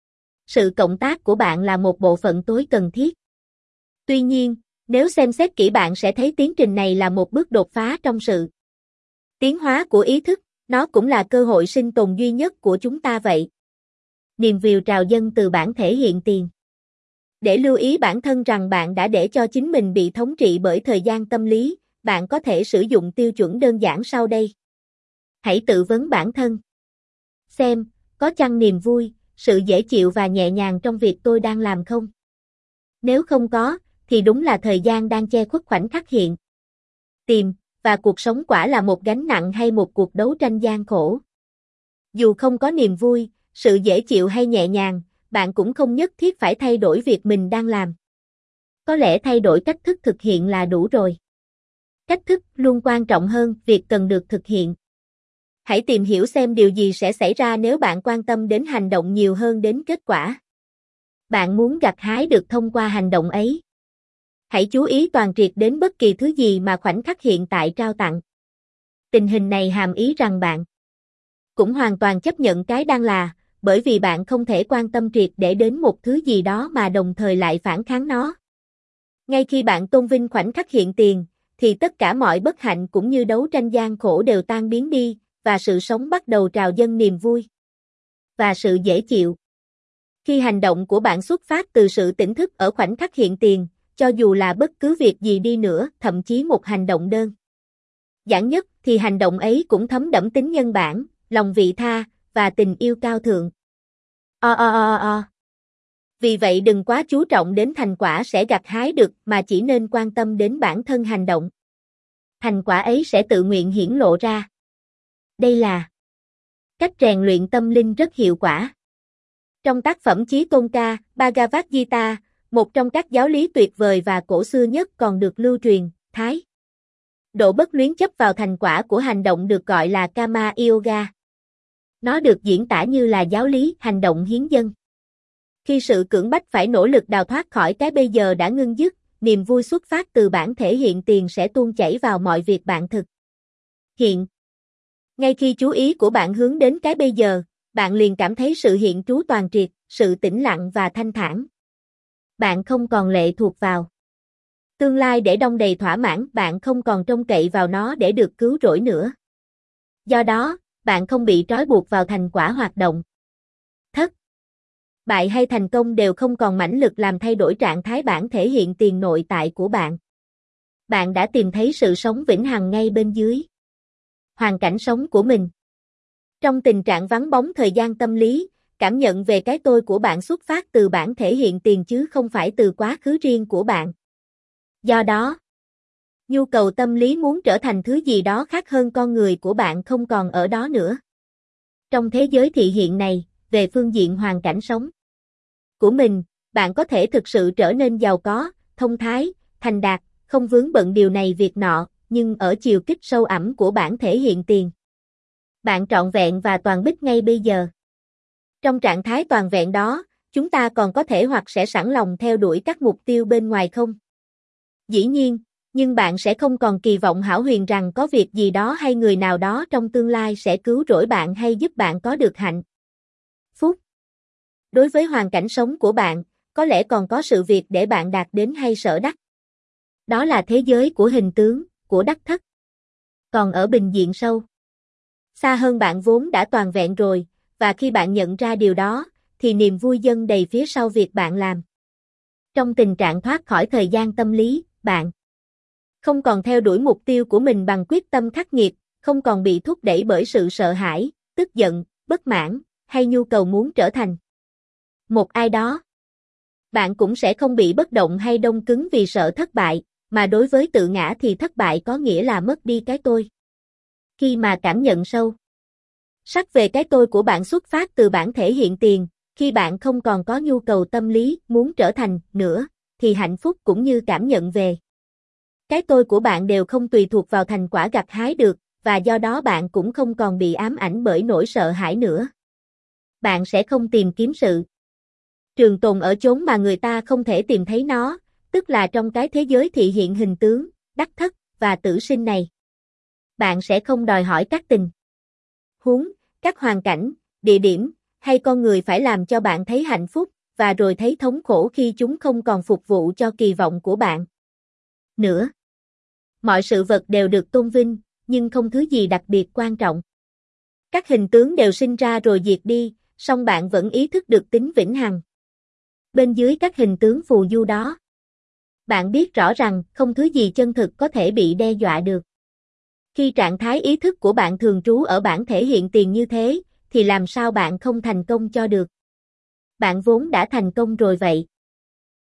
Sự cộng tác của bạn là một bộ phận tối cần thiết. Tuy nhiên, nếu xem xét kỹ bạn sẽ thấy tiến trình này là một bước đột phá trong sự tiến hóa của ý thức, nó cũng là cơ hội sinh tồn duy nhất của chúng ta vậy. Niềm viều trào dâng từ bản thể hiện tiền. Để lưu ý bản thân rằng bạn đã để cho chính mình bị thống trị bởi thời gian tâm lý, bạn có thể sử dụng tiêu chuẩn đơn giản sau đây. Hãy tự vấn bản thân. Xem, có chăng niềm vui, sự dễ chịu và nhẹ nhàng trong việc tôi đang làm không? Nếu không có, thì đúng là thời gian đang che khuất khoảnh khắc hiện. Tìm, và cuộc sống quả là một gánh nặng hay một cuộc đấu tranh gian khổ. Dù không có niềm vui, sự dễ chịu hay nhẹ nhàng, bạn cũng không nhất thiết phải thay đổi việc mình đang làm. Có lẽ thay đổi cách thức thực hiện là đủ rồi. Cách thức luôn quan trọng hơn việc cần được thực hiện. Hãy tìm hiểu xem điều gì sẽ xảy ra nếu bạn quan tâm đến hành động nhiều hơn đến kết quả. Bạn muốn gặt hái được thông qua hành động ấy. Hãy chú ý toàn triệt đến bất kỳ thứ gì mà khoảnh khắc hiện tại trao tặng. Tình hình này hàm ý rằng bạn cũng hoàn toàn chấp nhận cái đang là, bởi vì bạn không thể quan tâm triệt để đến một thứ gì đó mà đồng thời lại phản kháng nó. Ngay khi bạn tôn vinh khoảnh khắc hiện tiền, thì tất cả mọi bất hạnh cũng như đấu tranh gian khổ đều tan biến đi, và sự sống bắt đầu trào dâng niềm vui và sự dễ chịu. Khi hành động của bạn xuất phát từ sự tỉnh thức ở khoảnh khắc hiện tiền, cho dù là bất cứ việc gì đi nữa, thậm chí một hành động đơn giản nhất, thì hành động ấy cũng thấm đẫm tính nhân bản, lòng vị tha, và tình yêu cao thượng. O o o o. Vì vậy đừng quá chú trọng đến thành quả sẽ gặt hái được, mà chỉ nên quan tâm đến bản thân hành động. Thành quả ấy sẽ tự nguyện hiển lộ ra. Đây là cách rèn luyện tâm linh rất hiệu quả. Trong tác phẩm Chí Tôn Ca, Bhagavad Gita, một trong các giáo lý tuyệt vời và cổ xưa nhất còn được lưu truyền, Thái độ bất luyến chấp vào thành quả của hành động được gọi là Karma Yoga. Nó được diễn tả như là giáo lý hành động hiến dâng. Khi sự cưỡng bách phải nỗ lực đào thoát khỏi cái bây giờ đã ngưng dứt, niềm vui xuất phát từ bản thể hiện tiền sẽ tuôn chảy vào mọi việc bạn thực hiện. Ngay khi chú ý của bạn hướng đến cái bây giờ, bạn liền cảm thấy sự hiện trú toàn triệt, sự tĩnh lặng và thanh thản. Bạn không còn lệ thuộc vào tương lai để đong đầy thỏa mãn, bạn không còn trông cậy vào nó để được cứu rỗi nữa. Do đó, bạn không bị trói buộc vào thành quả hoạt động. Thất bại hay thành công đều không còn mãnh lực làm thay đổi trạng thái bản thể hiện tiền nội tại của bạn. Bạn đã tìm thấy sự sống vĩnh hằng ngay bên dưới hoàn cảnh sống của mình. Trong tình trạng vắng bóng thời gian tâm lý, cảm nhận về cái tôi của bạn xuất phát từ bản thể hiện tiền chứ không phải từ quá khứ riêng của bạn. Do đó, nhu cầu tâm lý muốn trở thành thứ gì đó khác hơn con người của bạn không còn ở đó nữa. Trong thế giới thị hiện này, về phương diện hoàn cảnh sống của mình, bạn có thể thực sự trở nên giàu có, thông thái, thành đạt, không vướng bận điều này việc nọ, nhưng ở chiều kích sâu ẳm của bản thể hiện tiền. Bạn trọn vẹn và toàn bích ngay bây giờ. Trong trạng thái toàn vẹn đó, chúng ta còn có thể hoặc sẽ sẵn lòng theo đuổi các mục tiêu bên ngoài không? Dĩ nhiên, nhưng bạn sẽ không còn kỳ vọng hão huyền rằng có việc gì đó hay người nào đó trong tương lai sẽ cứu rỗi bạn hay giúp bạn có được hạnh phúc. Đối với hoàn cảnh sống của bạn, có lẽ còn có sự việc để bạn đạt đến hay sở đắc. Đó là thế giới của hình tướng, của đắc thất. Còn ở bình diện sâu, xa hơn bạn vốn đã toàn vẹn rồi, và khi bạn nhận ra điều đó, thì niềm vui dâng đầy phía sau việc bạn làm. Trong tình trạng thoát khỏi thời gian tâm lý, bạn không còn theo đuổi mục tiêu của mình bằng quyết tâm khắc nghiệt, không còn bị thúc đẩy bởi sự sợ hãi, tức giận, bất mãn, hay nhu cầu muốn trở thành một ai đó. Bạn cũng sẽ không bị bất động hay đông cứng vì sợ thất bại, mà đối với tự ngã thì thất bại có nghĩa là mất đi cái tôi. Khi mà cảm nhận sâu sắc về cái tôi của bạn xuất phát từ bản thể hiện tiền, khi bạn không còn có nhu cầu tâm lý muốn trở thành nữa, thì hạnh phúc cũng như cảm nhận về cái tôi của bạn đều không tùy thuộc vào thành quả gặt hái được, và do đó bạn cũng không còn bị ám ảnh bởi nỗi sợ hãi nữa. Bạn sẽ không tìm kiếm sự trường tồn ở chốn mà người ta không thể tìm thấy nó, tức là trong cái thế giới thị hiện hình tướng, đắc thất và tử sinh này. Bạn sẽ không đòi hỏi các tình huống, các hoàn cảnh, địa điểm hay con người phải làm cho bạn thấy hạnh phúc, và rồi thấy thống khổ khi chúng không còn phục vụ cho kỳ vọng của bạn nữa. Mọi sự vật đều được tôn vinh, nhưng không thứ gì đặc biệt quan trọng. Các hình tướng đều sinh ra rồi diệt đi, song bạn vẫn ý thức được tính vĩnh hằng bên dưới các hình tướng phù du đó. Bạn biết rõ rằng không thứ gì chân thực có thể bị đe dọa được. Khi trạng thái ý thức của bạn thường trú ở bản thể hiện tiền như thế, thì làm sao bạn không thành công cho được? Bạn vốn đã thành công rồi vậy.